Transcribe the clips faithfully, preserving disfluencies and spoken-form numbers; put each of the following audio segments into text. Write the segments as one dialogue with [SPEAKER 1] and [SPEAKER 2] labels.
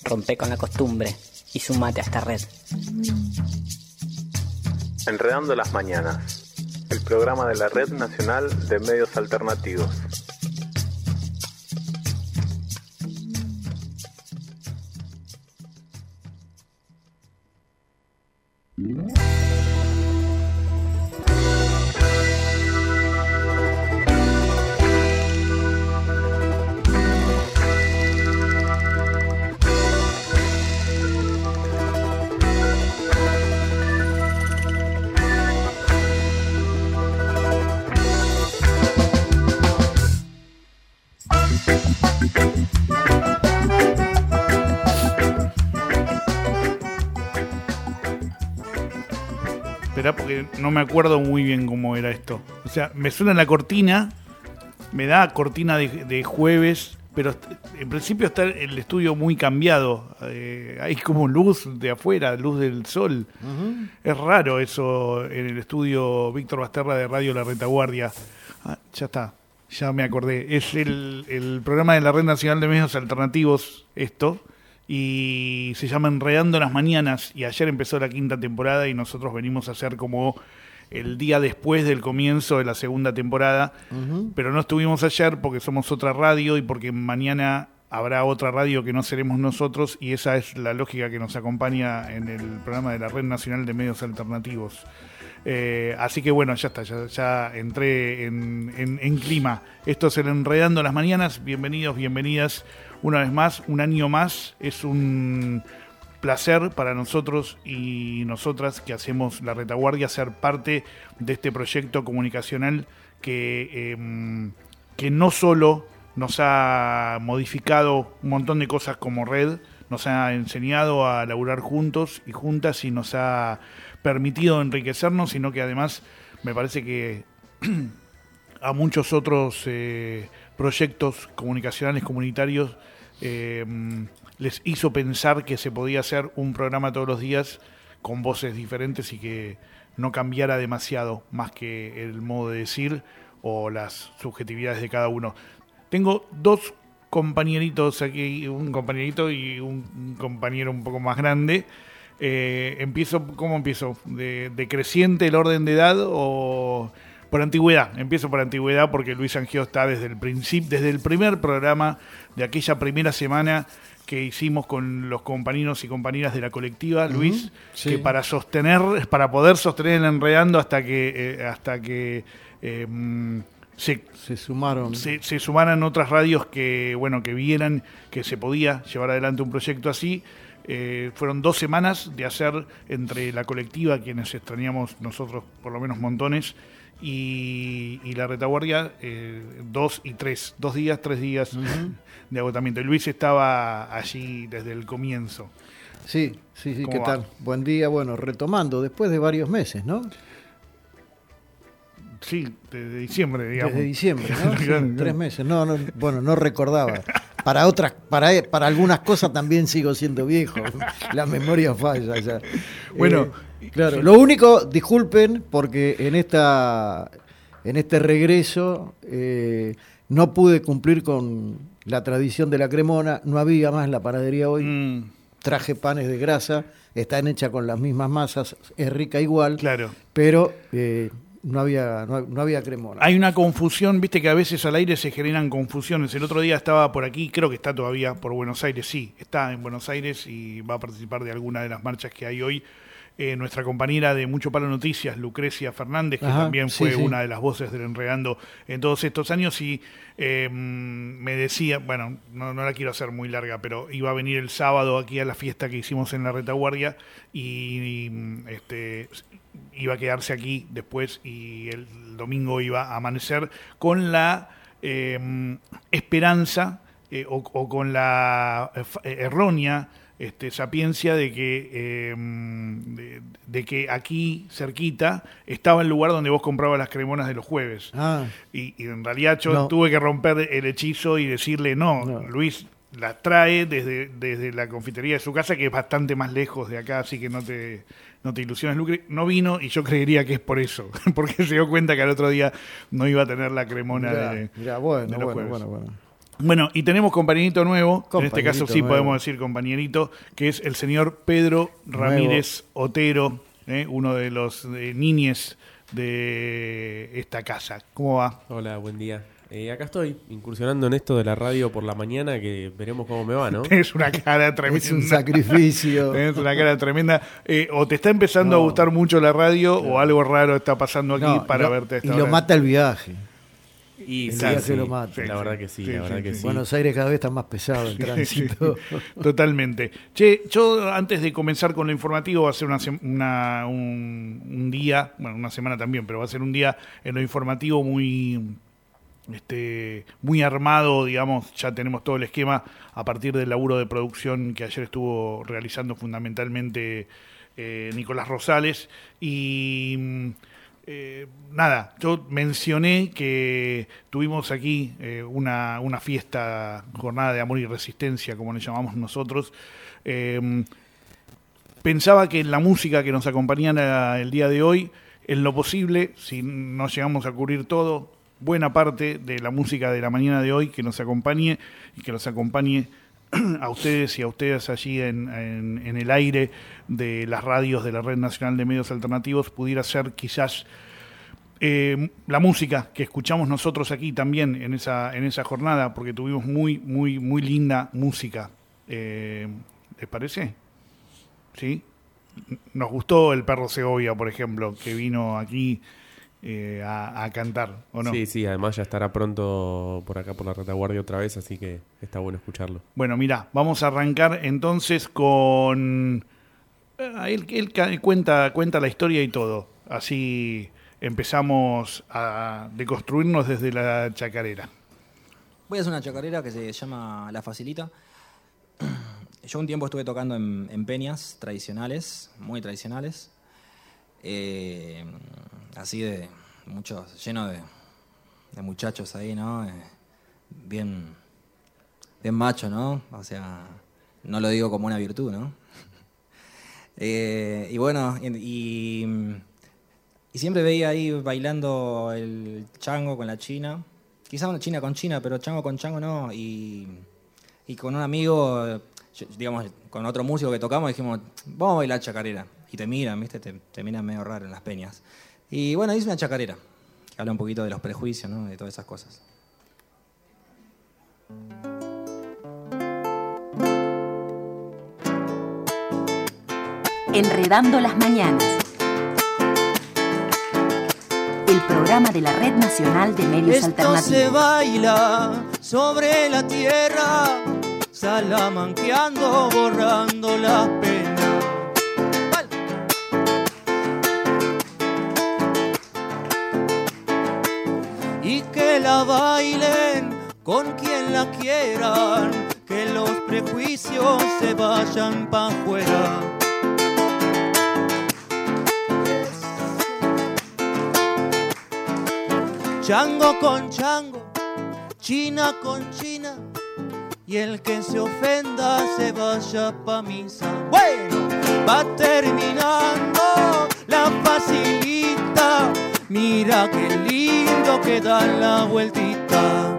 [SPEAKER 1] rompe con la costumbre y sumate a esta red.
[SPEAKER 2] Enredando las Mañanas, el programa de la Red Nacional de Medios Alternativos.
[SPEAKER 3] Porque no me acuerdo muy bien cómo era esto. O sea, me suena la cortina, me da cortina de, de jueves, pero en principio está el estudio muy cambiado. Eh, hay como luz de afuera, luz del sol. Uh-huh. Es raro eso en el estudio Víctor Basterra de Radio La Retaguardia. Ah, ya está, ya me acordé. Es el, el programa de la Red Nacional de Medios Alternativos, esto. Y se llama Enredando las Mañanas, y ayer empezó la quinta temporada y nosotros venimos a hacer como el día después del comienzo de la segunda temporada, uh-huh. Pero no estuvimos ayer porque somos otra radio y porque mañana habrá otra radio que no seremos nosotros, y esa es la lógica que nos acompaña en el programa de la Red Nacional de Medios Alternativos. Eh, así que bueno, ya está, ya, ya entré en, en, en clima. Esto es el Enredando las Mañanas. Bienvenidos, bienvenidas una vez más, un año más. Es un placer para nosotros y nosotras que hacemos La Retaguardia ser parte de este proyecto comunicacional que, eh, que no solo nos ha modificado un montón de cosas como red, nos ha enseñado a laburar juntos y juntas y nos ha permitido enriquecernos, sino que además me parece que a muchos otros eh, proyectos comunicacionales comunitarios eh, les hizo pensar que se podía hacer un programa todos los días con voces diferentes y que no cambiara demasiado más que el modo de decir o las subjetividades de cada uno. Tengo dos compañeritos aquí, un compañerito y un compañero un poco más grande. Eh, empiezo, ¿cómo empiezo? ¿De, de creciente el orden de edad o por antigüedad? Empiezo por antigüedad porque Luis Angio está desde el principio, desde el primer programa de aquella primera semana que hicimos con los compañeros y compañeras de la colectiva, uh-huh. Luis, sí. Que para sostener, para poder sostener el Enredando hasta que eh, hasta que eh, se,
[SPEAKER 4] se sumaron
[SPEAKER 3] se, se sumaran otras radios que bueno que vieran que se podía llevar adelante un proyecto así. Eh, fueron dos semanas de hacer entre la colectiva, quienes extrañamos nosotros por lo menos montones, y, y la retaguardia, eh, dos y tres, dos días, tres días uh-huh. de agotamiento. Y Luis estaba allí desde el comienzo.
[SPEAKER 4] Sí, sí, sí, ¿qué
[SPEAKER 3] va?
[SPEAKER 4] tal? Buen día, bueno, retomando, después de varios meses, ¿no?
[SPEAKER 3] Sí, desde diciembre, digamos.
[SPEAKER 4] Desde diciembre, ¿no? Sí, tres meses, no, no, bueno, no recordaba. Para otras, para, para algunas cosas también sigo siendo viejo. La memoria falla ya.
[SPEAKER 3] Bueno,
[SPEAKER 4] eh, claro. Lo único, disculpen, porque en esta, en este regreso eh, no pude cumplir con la tradición de la cremona. No había más la panadería hoy. Mm. Traje panes de grasa, están hechas con las mismas masas, es rica igual.
[SPEAKER 3] Claro.
[SPEAKER 4] Pero eh, No había, no, no había cremona.
[SPEAKER 3] Hay una confusión, viste que a veces al aire se generan confusiones. El otro día estaba por aquí, creo que está todavía por Buenos Aires, sí, está en Buenos Aires y va a participar de alguna de las marchas que hay hoy. Eh, nuestra compañera de Mucho Palo Noticias, Lucrecia Fernández, que
[SPEAKER 4] Ajá,
[SPEAKER 3] también
[SPEAKER 4] sí,
[SPEAKER 3] fue
[SPEAKER 4] sí.
[SPEAKER 3] una de las voces del Enredando en todos estos años, y eh, me decía, bueno, no, no la quiero hacer muy larga, pero iba a venir el sábado aquí a la fiesta que hicimos en la retaguardia y, y este, iba a quedarse aquí después y el domingo iba a amanecer con la eh, esperanza eh, o, o con la eh, errónea Este, sapiencia de que eh, de, de que aquí cerquita estaba el lugar donde vos comprabas las cremonas de los jueves.
[SPEAKER 4] Ah.
[SPEAKER 3] Y, y en realidad yo
[SPEAKER 4] No.
[SPEAKER 3] tuve que romper el hechizo y decirle no,
[SPEAKER 4] No.
[SPEAKER 3] Luis las trae desde, desde la confitería de su casa, que es bastante más lejos de acá, así que no te, no te ilusiones, Lucre. No vino y yo creería que es por eso, porque se dio cuenta que al otro día no iba a tener la cremona
[SPEAKER 4] Mirá,
[SPEAKER 3] de,
[SPEAKER 4] mirá, bueno,
[SPEAKER 3] de los
[SPEAKER 4] bueno,
[SPEAKER 3] jueves.
[SPEAKER 4] bueno, bueno.
[SPEAKER 3] Bueno, y tenemos compañerito nuevo, en este caso sí
[SPEAKER 4] nuevo.
[SPEAKER 3] podemos decir compañerito, que es el señor Pedro Ramírez nuevo. Otero, eh, uno de los eh, niñes de esta casa. ¿Cómo va?
[SPEAKER 5] Hola, buen día. Eh, acá estoy, incursionando en esto de la radio por la mañana, que veremos cómo me va, ¿no?
[SPEAKER 3] Tienes una cara tremenda.
[SPEAKER 4] Es un sacrificio.
[SPEAKER 3] Tienes una cara tremenda. Eh, o te está empezando
[SPEAKER 4] no.
[SPEAKER 3] a gustar mucho la radio, no. o algo raro está pasando aquí
[SPEAKER 4] no,
[SPEAKER 3] para
[SPEAKER 4] lo,
[SPEAKER 3] verte a esta
[SPEAKER 4] Y
[SPEAKER 3] hora.
[SPEAKER 4] lo mata el viaje.
[SPEAKER 5] Y
[SPEAKER 4] el
[SPEAKER 5] sí,
[SPEAKER 4] viaje
[SPEAKER 5] sí,
[SPEAKER 4] lo mata.
[SPEAKER 5] Sí, la verdad que sí, sí la verdad
[SPEAKER 3] sí,
[SPEAKER 5] que
[SPEAKER 3] sí.
[SPEAKER 5] sí.
[SPEAKER 4] Buenos Aires cada vez está más pesado el tránsito.
[SPEAKER 3] Sí, sí, totalmente. Che, yo antes de comenzar con lo informativo, va a ser una, una, un, un día, bueno, una semana también, pero va a ser un día en lo informativo muy... Este, muy armado, digamos, ya tenemos todo el esquema a partir del laburo de producción que ayer estuvo realizando fundamentalmente eh, Nicolás Rosales. Y eh, nada, yo mencioné que tuvimos aquí eh, una, una fiesta, jornada de amor y resistencia, como le llamamos nosotros. Eh, pensaba que la música que nos acompañara el día de hoy, en lo posible, si no llegamos a cubrir todo, buena parte de la música de la mañana de hoy que nos acompañe y que nos acompañe a ustedes y a ustedes allí en, en, en el aire de las radios de la Red Nacional de Medios Alternativos, pudiera ser quizás eh, la música que escuchamos nosotros aquí también en esa, en esa jornada, porque tuvimos muy, muy, muy linda música. Eh, ¿Les parece? ¿Sí? Nos gustó el Perro Segovia, por ejemplo, que vino aquí Eh, a, a cantar, ¿o no?
[SPEAKER 5] Sí, sí, además ya estará pronto por acá por la retaguardia otra vez, así que está bueno escucharlo.
[SPEAKER 3] Bueno, mirá, vamos a arrancar entonces con... Eh, él, él cuenta, cuenta la historia y todo, así empezamos a deconstruirnos desde la chacarera.
[SPEAKER 6] Voy a hacer una chacarera que se llama La Facilita. Yo un tiempo estuve tocando en, en peñas tradicionales, muy tradicionales. Eh, así de muchos, lleno de, de muchachos ahí, ¿no? Eh, bien, bien macho, ¿no? O sea, no lo digo como una virtud, ¿no? eh, y bueno, y, y siempre veía ahí bailando el chango con la china, quizá una china con china, pero chango con chango no, y, y con un amigo, digamos, con otro músico que tocamos, dijimos, vamos a bailar chacarera. Y te miran, ¿viste? Te, te miran medio raro en las peñas. Y bueno, hice una chacarera, que habla un poquito de los prejuicios, ¿no? De todas esas cosas.
[SPEAKER 7] Enredando las mañanas. El programa de la Red Nacional de Medios
[SPEAKER 8] Esto
[SPEAKER 7] Alternativos.
[SPEAKER 8] Se baila sobre la tierra, salamanqueando, borrando las penas. Y que la bailen con quien la quieran, que los prejuicios se vayan pa' afuera. Chango con chango, china con china, y el que se ofenda se vaya pa' misa. Bueno, va terminando la facilita, mira qué lindo que da la vueltita.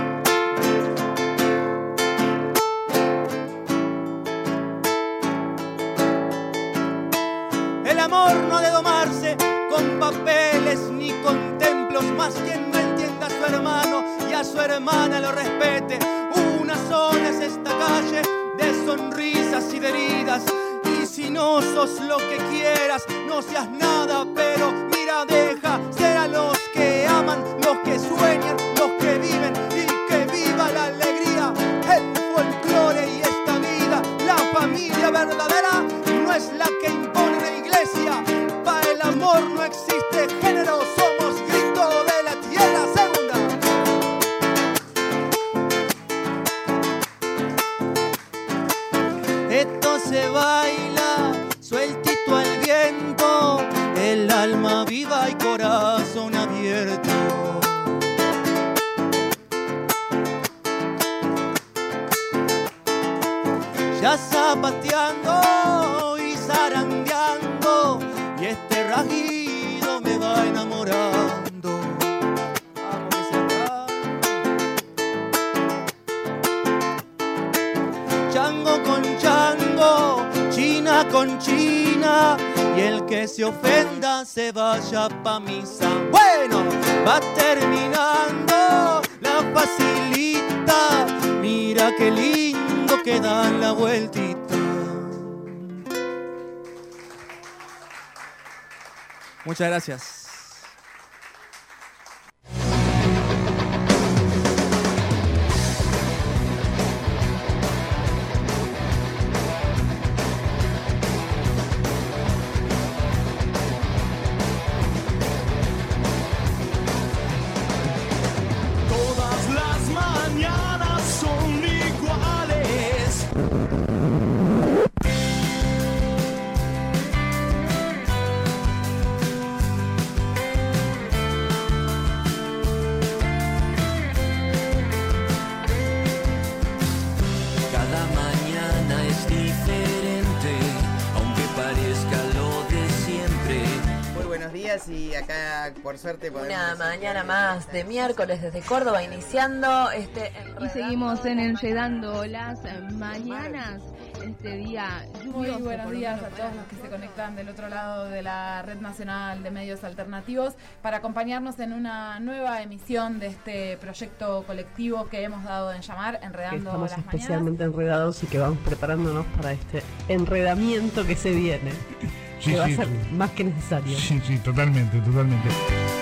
[SPEAKER 8] El amor no ha de domarse con papeles ni con templos, más quien no entienda a su hermano y a su hermana lo respete. Una sola es esta calle de sonrisas y de heridas, y si no sos lo que quieras, no seas nada, pero mira, deja ser a los que aman, los que sueñan, los que viven, y que viva la alegría, el folclore y esta vida. La familia verdadera no es la que impone la iglesia, para el amor no existe género, somos grito de la tierra segunda. Esto se baila sueltito al viento, el alma viva y corazón abierto. Ya zapateando y zarandeando, y este rajido me va enamorando. Vamos que se acaba. chango con chango, china con china, y el que se ofenda se vaya pa' misa. Bueno, va terminando la facilita, mira qué lindo que dan la vueltita. Muchas gracias.
[SPEAKER 9] Todas las mañanas son iguales.
[SPEAKER 10] Cada mañana es diferente, aunque parezca lo de siempre.
[SPEAKER 11] Muy buenos días y acá por suerte podemos...
[SPEAKER 12] Una mañana más de miércoles desde Córdoba iniciando este enredando.
[SPEAKER 13] Y seguimos en Enredando las Mañanas, este día lluvioso.
[SPEAKER 14] Muy buenos días a todos los que se conectan del otro lado de la Red Nacional de Medios Alternativos para acompañarnos en una nueva emisión de este proyecto colectivo que hemos dado en llamar Enredando
[SPEAKER 15] Estamos
[SPEAKER 14] las
[SPEAKER 15] especialmente
[SPEAKER 14] Mañanas.
[SPEAKER 15] enredados y que vamos preparándonos para este enredamiento que se viene.
[SPEAKER 16] Sí,
[SPEAKER 15] que va
[SPEAKER 16] sí.
[SPEAKER 15] a ser más que necesario.
[SPEAKER 16] Sí, sí, totalmente, totalmente.